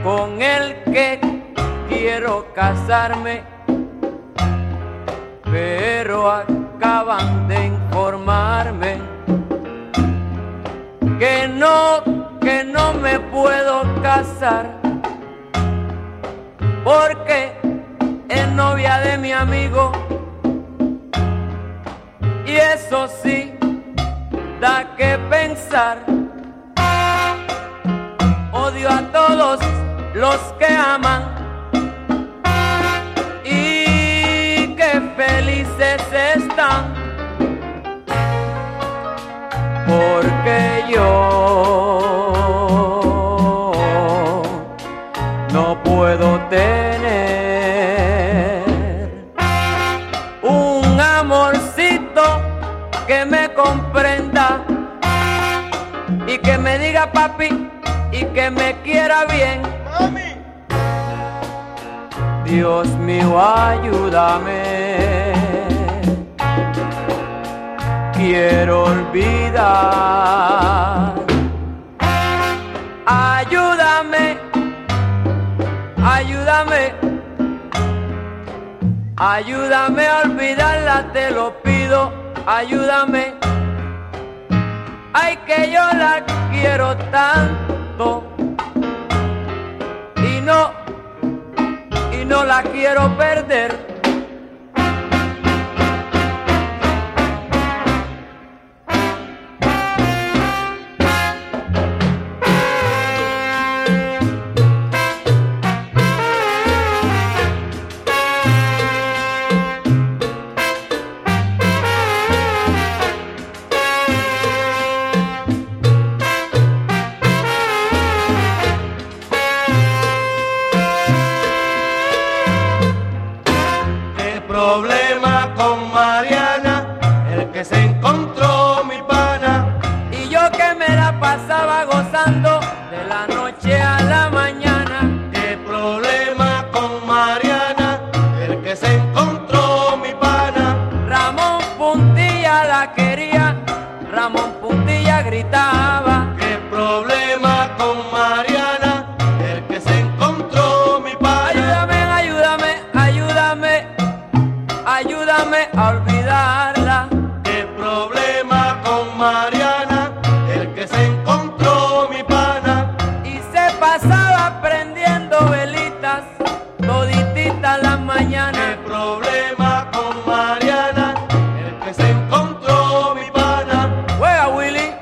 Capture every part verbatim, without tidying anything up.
con el que quiero casarme, pero acaban de informarme que no, que no me puedo casar porque es novia de mi amigo, y eso sí da que pensar. Odio a todos los que aman y que felices están, porque yo no puedo tener un amorcito que me comprenda y que me diga papi y que me quiera bien. Mami. Dios mío, ayúdame. Quiero olvidar. Ayúdame, ayúdame, ayúdame a olvidarla, te lo pido, ayúdame. Ay, que yo la quiero tanto y no, y no la quiero perder. Pasaba gozando de la noche a la mañana. ¿Qué problema con Mariana? El que se encontró mi pana. Ramón Puntilla la quería, Ramón Puntilla gritaba. ¿Qué problema con Mariana? El que se encontró mi pana. Ayúdame, ayúdame, ayúdame, ayúdame a olvidarla. ¿Qué problema con Mariana? El que se encontró mi pana y se pasaba prendiendo velitas todititas las mañanas. ¿Qué problema con Mariana? El que se encontró mi pana. Juega Willy.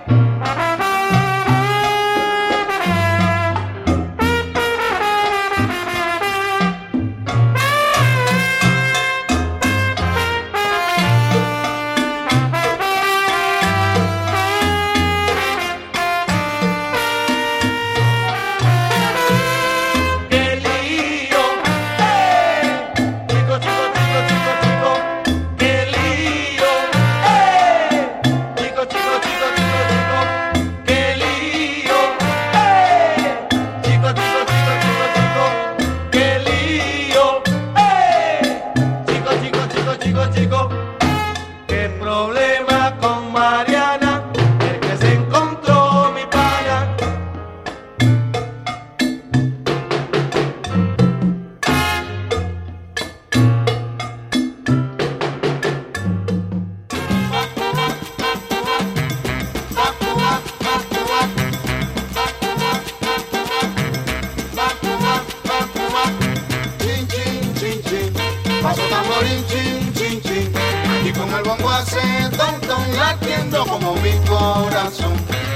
Paso tamborín, chin, chin, chin, y con el bongo hace ton, ton, latiendo como mi corazón.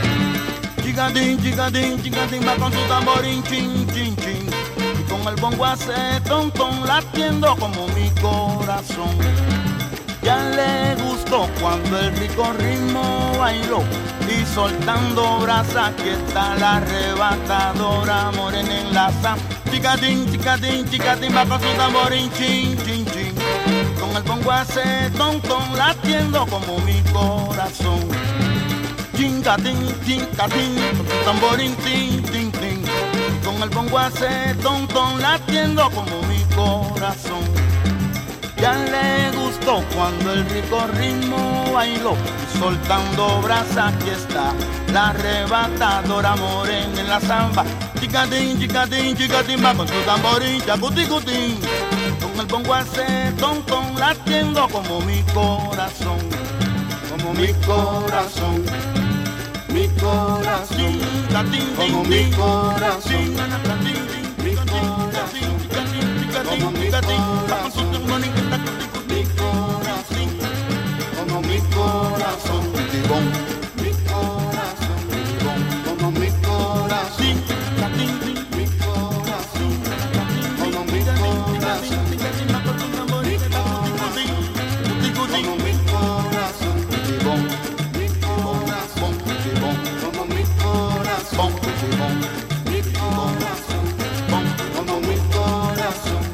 Chicatín, chicatín, chicatín, va con su tamborín, chin, chin, chin, y con el bongo hace ton, ton, latiendo como mi corazón. Ya le gustó cuando el rico ritmo bailó y soltando brasa, aquí está la arrebatadora morena en la sal. Chicatín, chicatín, chicatín, va con su tamborín, chin, chin, chin, con el bongo hace ton, ton, latiendo como mi corazón. Chincatín, chincatín, con su tamborín, tin, tin, tin, con el bongo hace ton, ton, latiendo como mi corazón. Ya le gustó cuando el rico ritmo bailó y soltando brasa, aquí está la arrebatadora morena en la samba. chicatín, chicatín, chicatín, va con su tamborín, chacuticutí. Con el bongo hace ton, ton, latiendo como mi corazón, como mi corazón, mi corazón, como mi corazón, mi corazón, como mi corazón, mi corazón, como mi corazón, tibón, mi corazón, tibón, como mi corazón, mi corazón, como mi corazón, como mi corazón, tibón, mi corazón, tibón, como mi corazón, tibón, mi corazón, como mi corazón.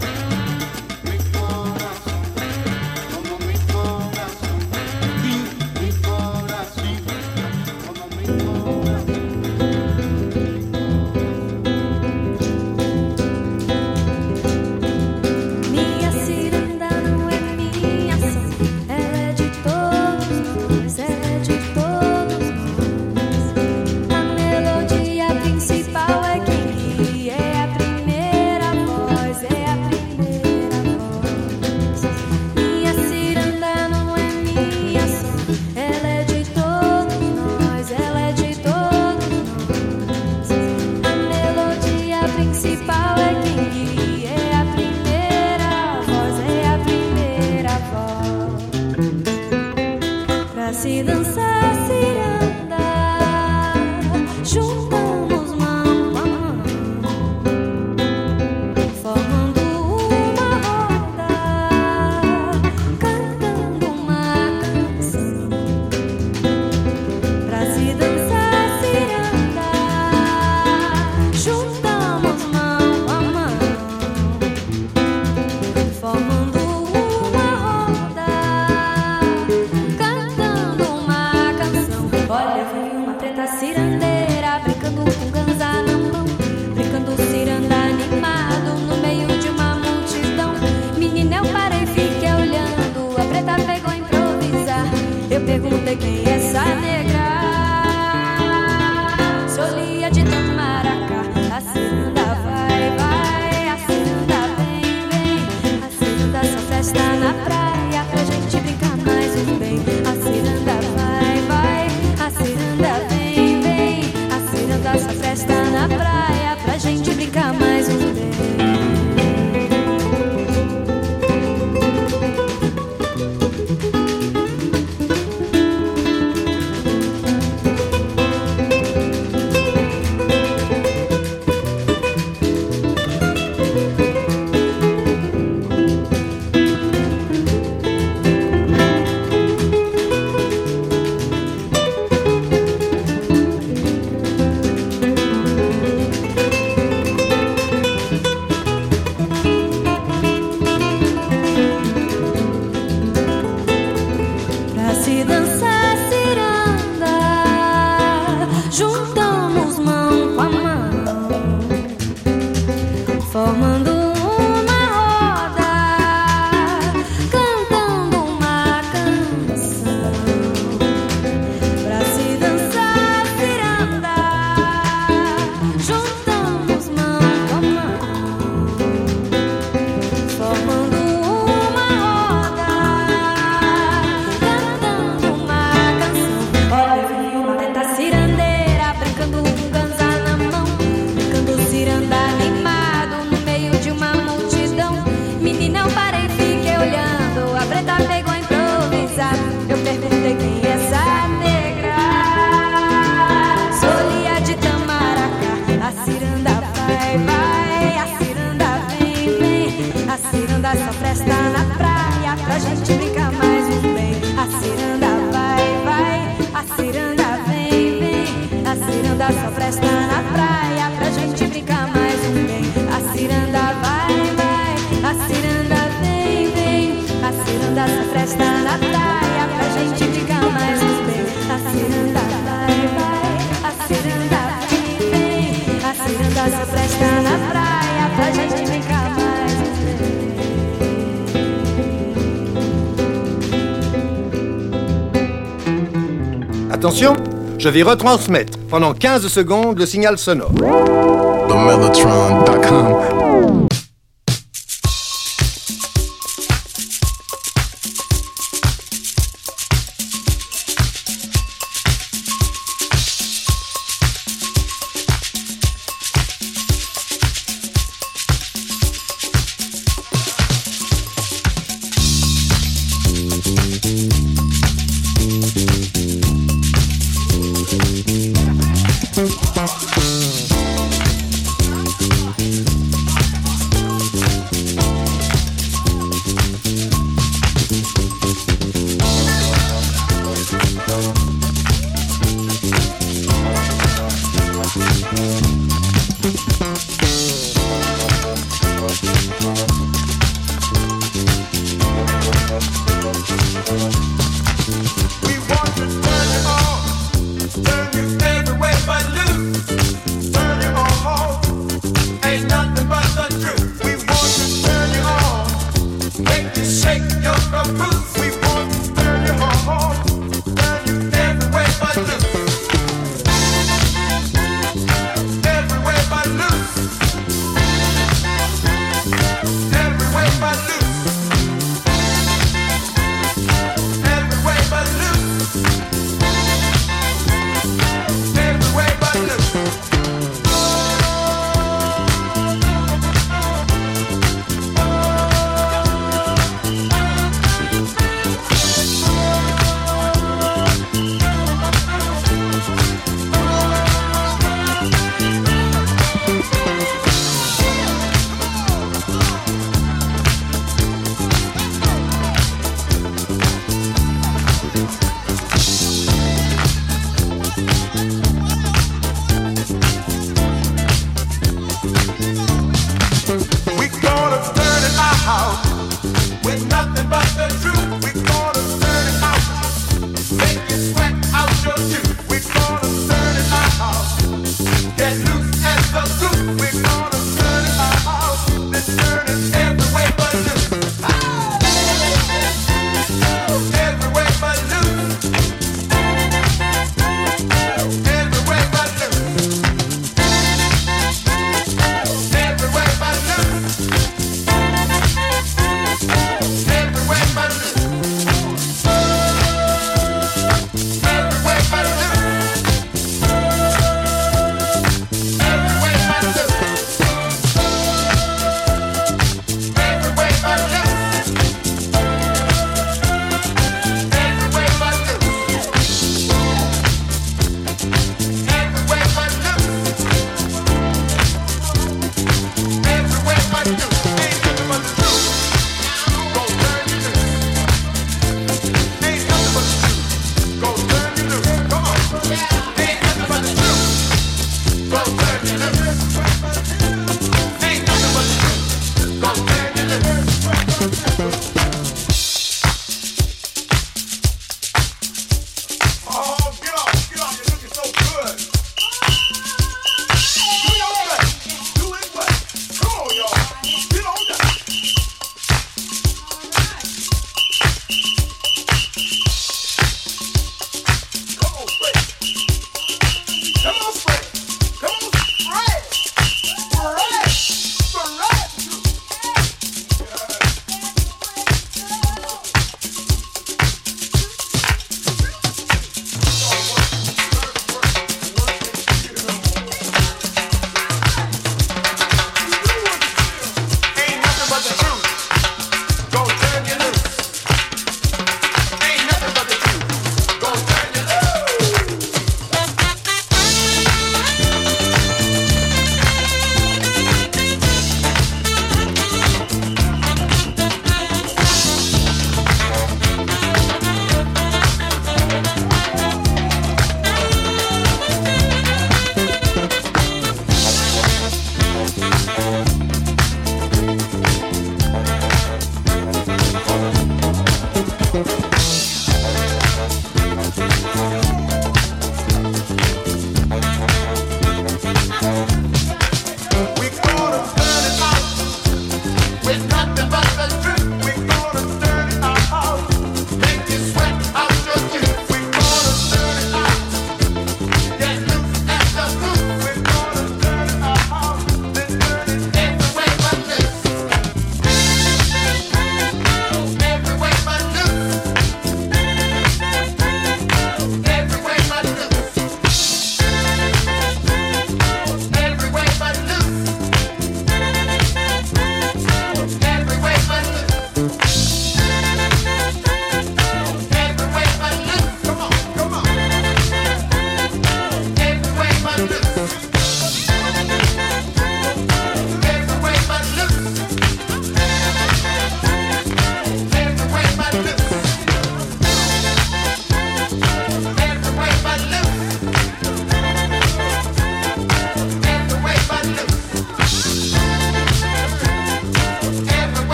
Attention, je vais retransmettre pendant quinze secondes le signal sonore. Don mellotron dot com.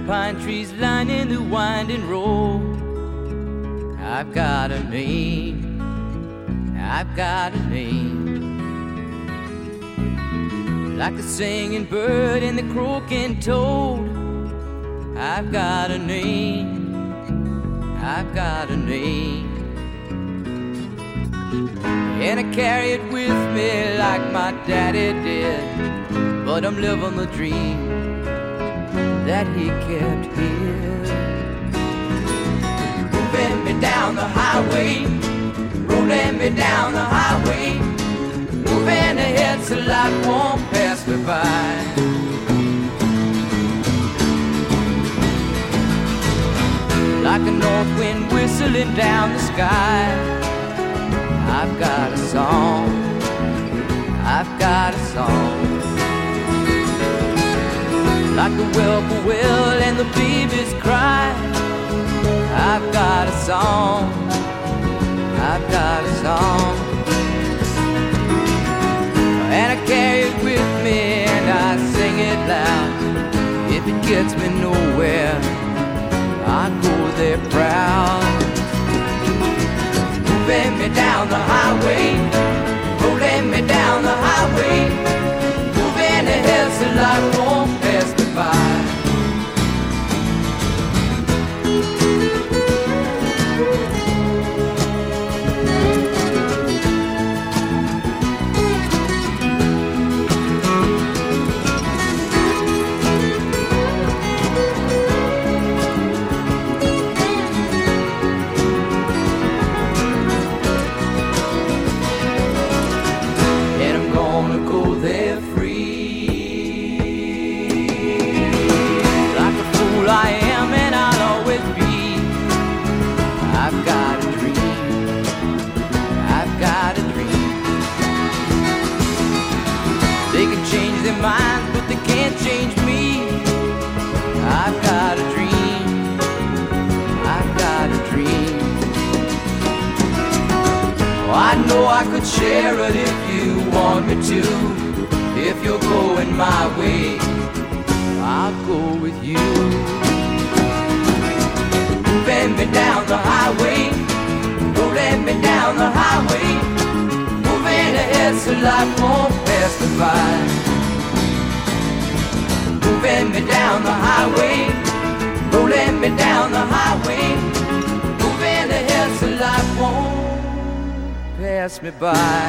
pine trees lining the winding road. I've got a name, I've got a name. Like the singing bird and the croaking toad. I've got a name, I've got a name. And I carry it with me like my daddy did. But I'm living the dream that he kept here. Moving me down the highway, rolling me down the highway, moving ahead so life won't pass me by. Like a north wind whistling down the sky. I've got a song, I've got a song. Like the whippoorwill and the babies cry. I've got a song, I've got a song. And I carry it with me and I sing it loud. If it gets me nowhere, I go there proud. Moving me down the highway, rolling me down the highway, moving ahead so life won't pass me by. Minds, but they can't change me. I've got a dream, I've got a dream. Oh, I know I could share it if you want me to. If you're going my way, I'll go with you. Moving me down the highway, rolling me down the highway, moving ahead so life won't pass me by. Moving me down the highway, rolling me down the highway, moving ahead so life won't pass me by.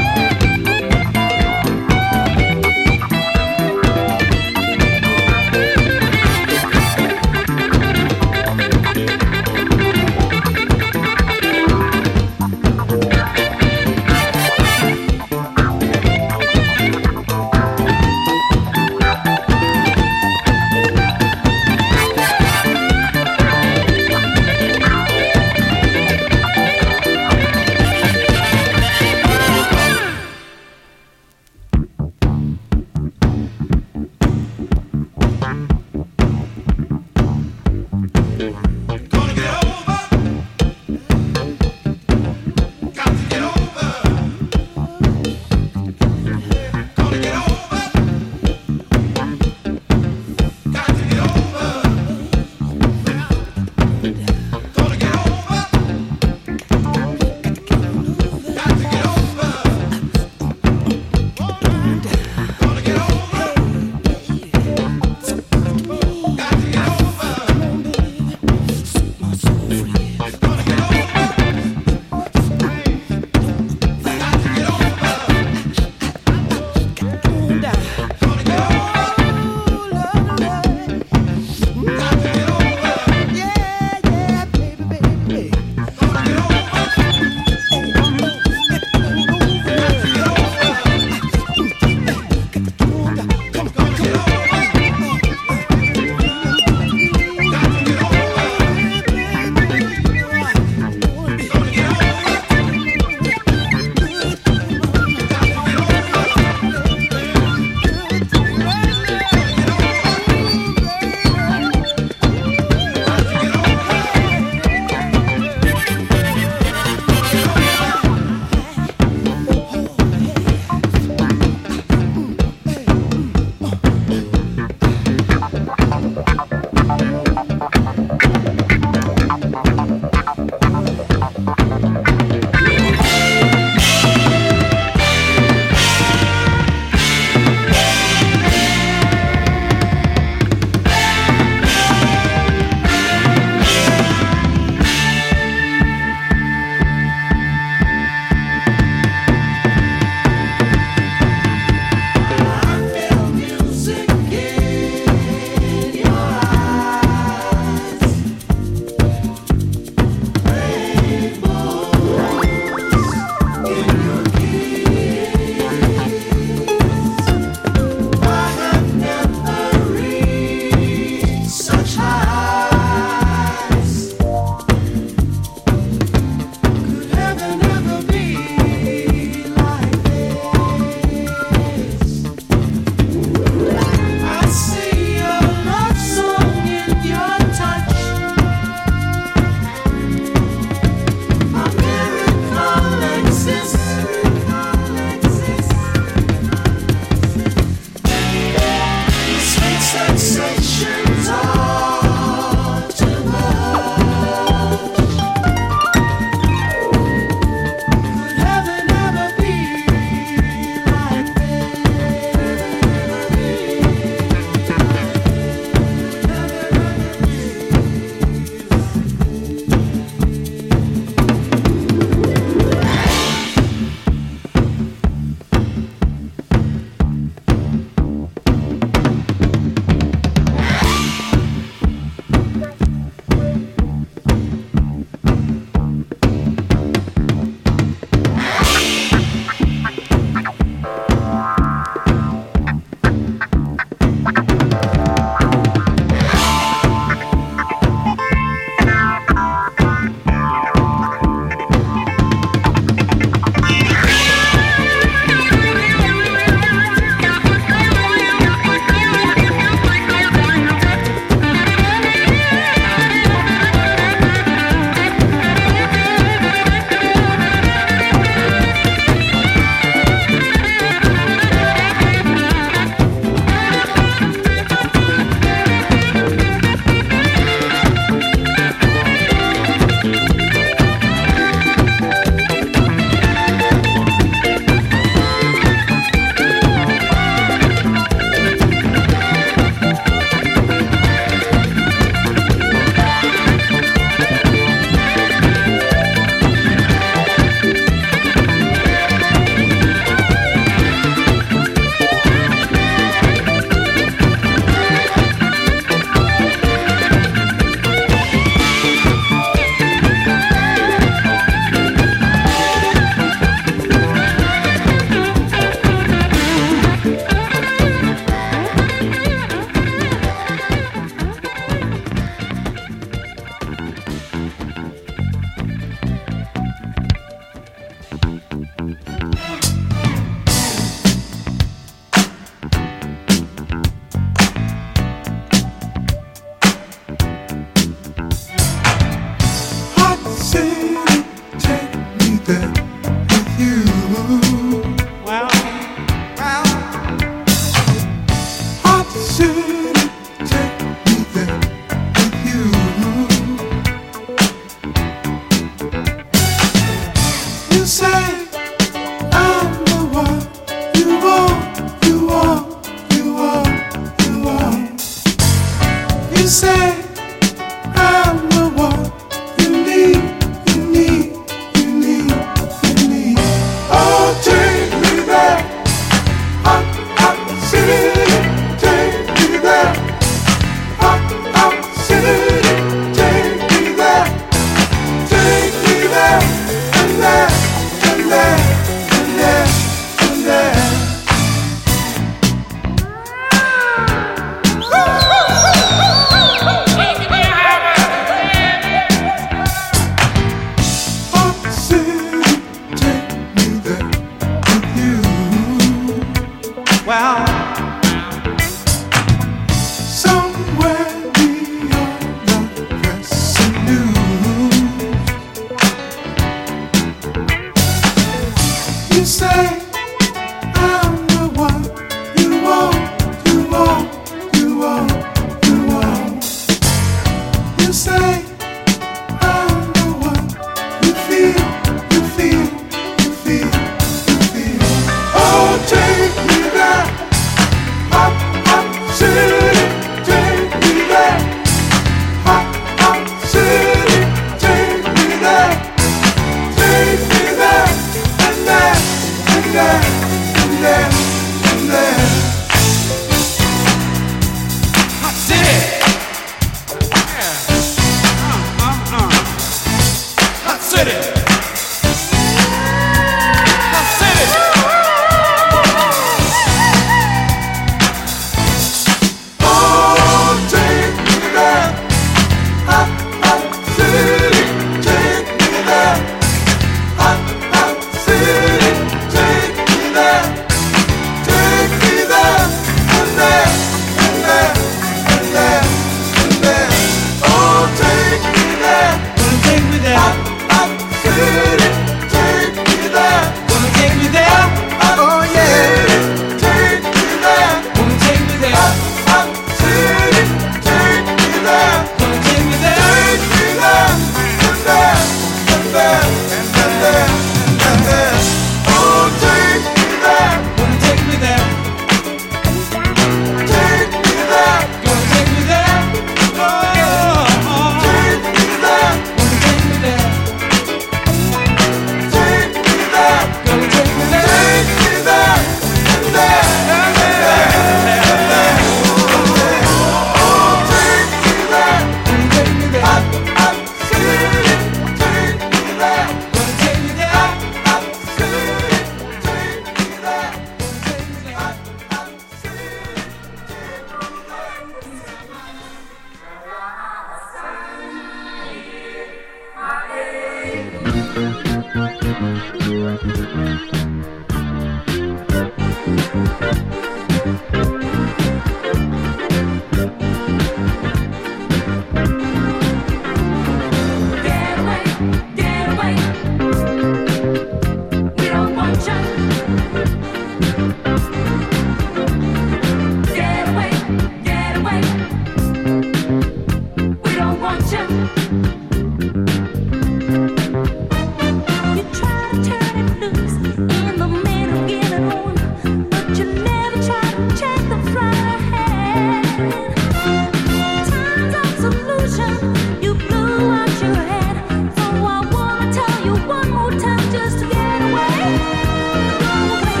Away,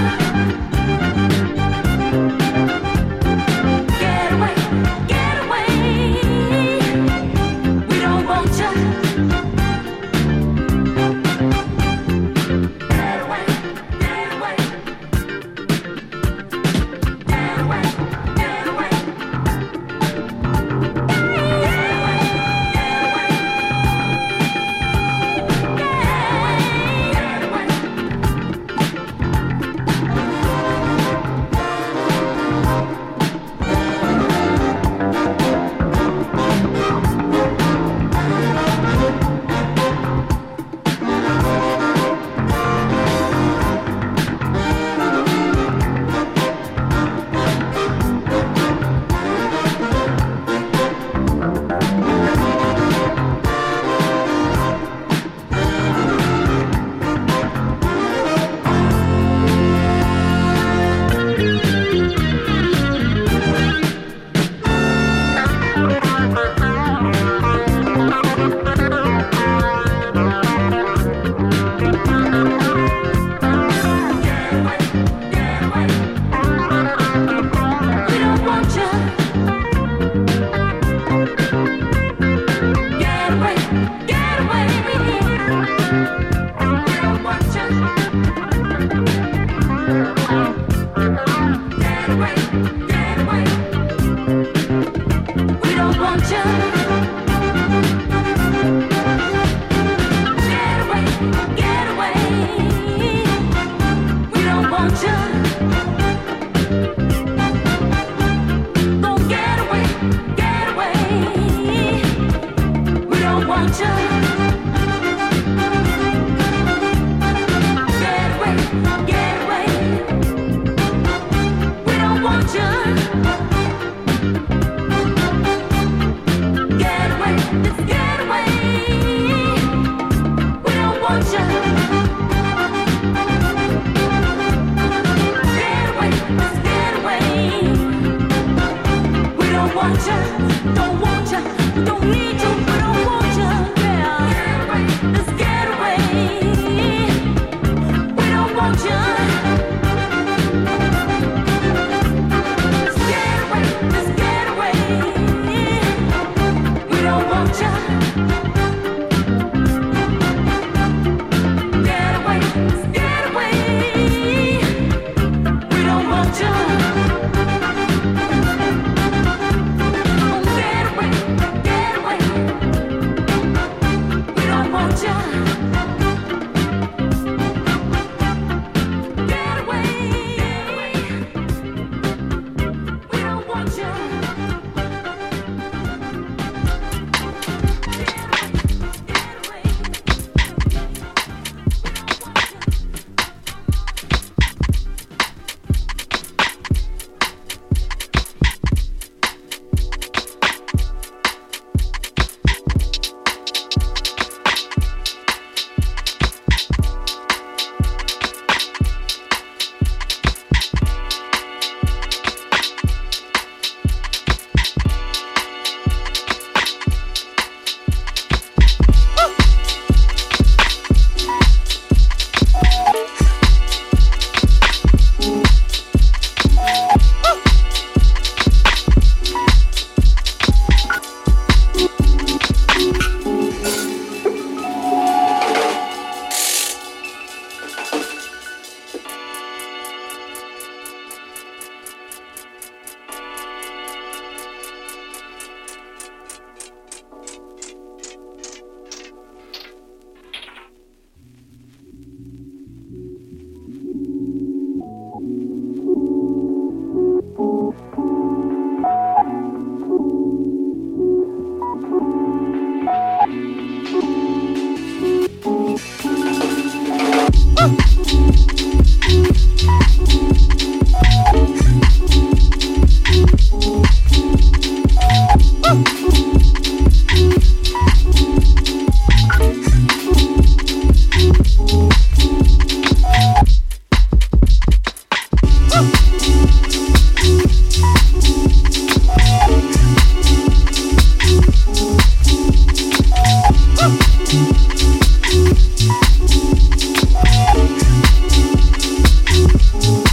We'll be right back.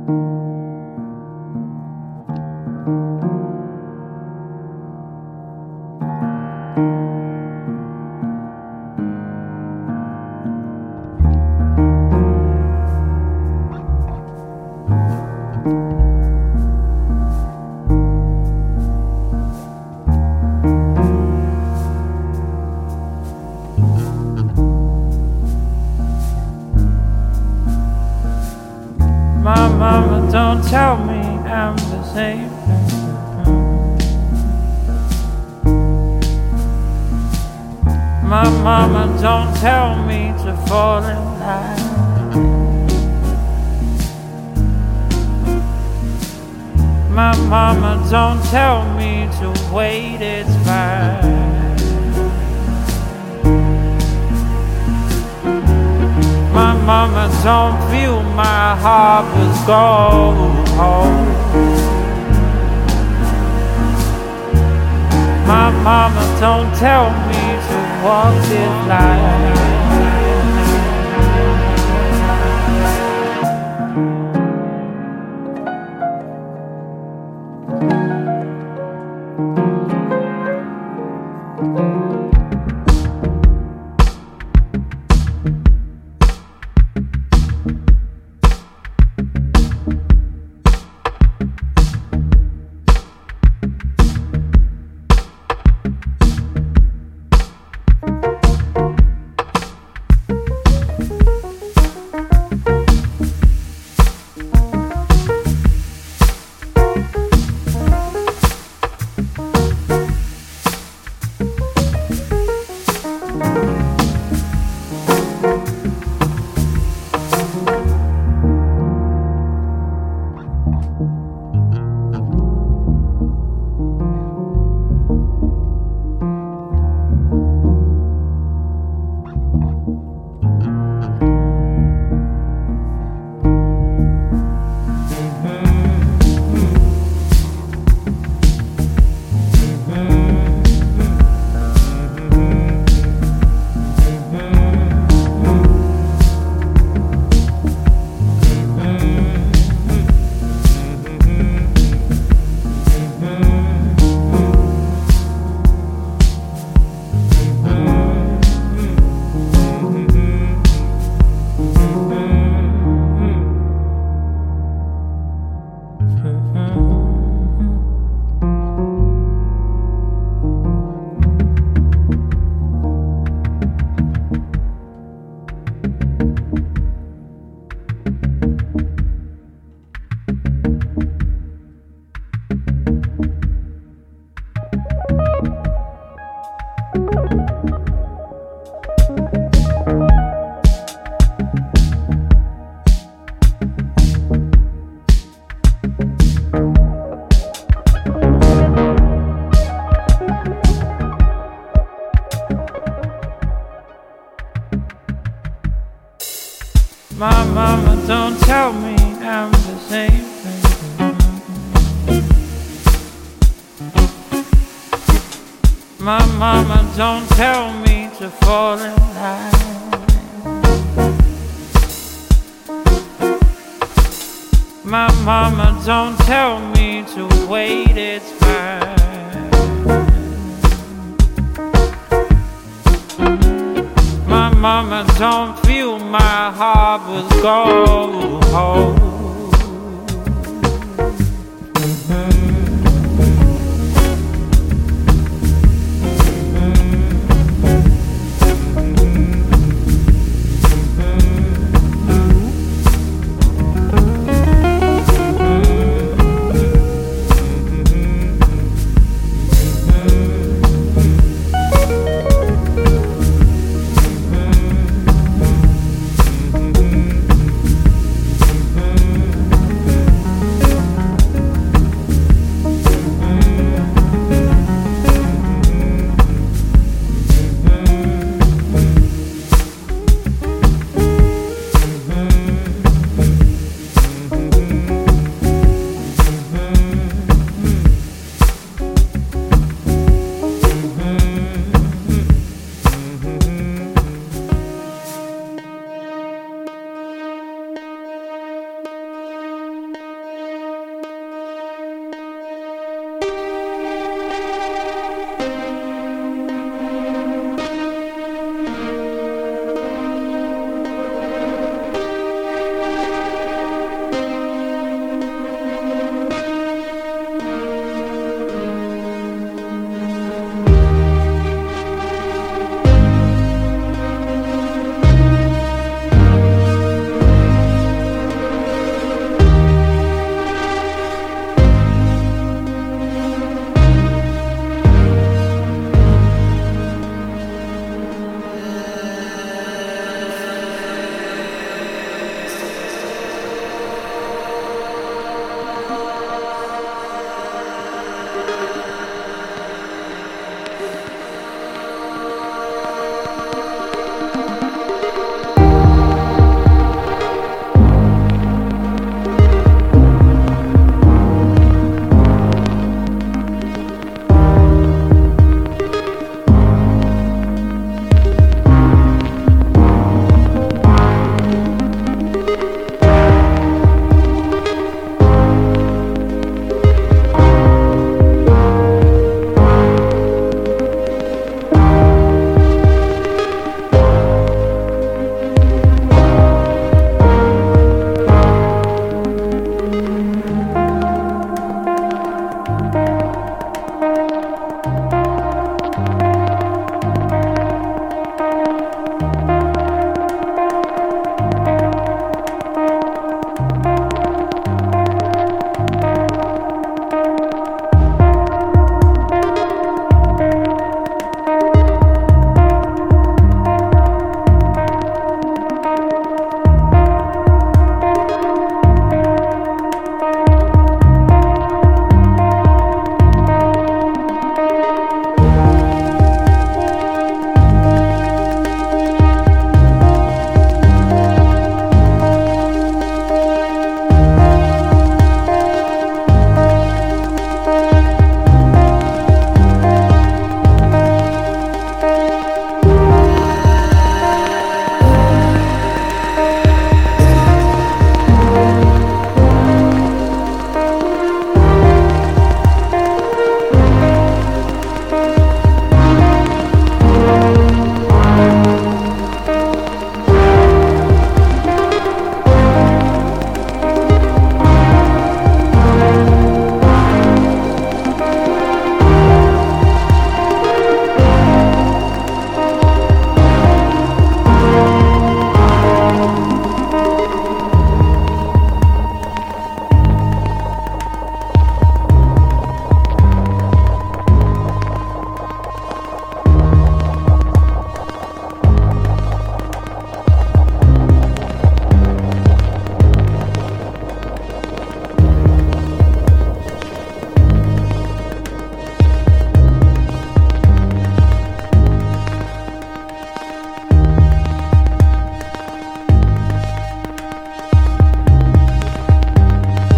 My mama don't tell me I'm the same. My mama don't tell me to fall in line. My mama don't tell me to wait, it's fine. My mama don't fill my heart with gold. My mama don't tell me to walk this life. My mama don't tell me I'm the same. My mama don't tell me to fall in line. My mama don't tell me to wait, it's fine. My mama don't fill my heart with gold.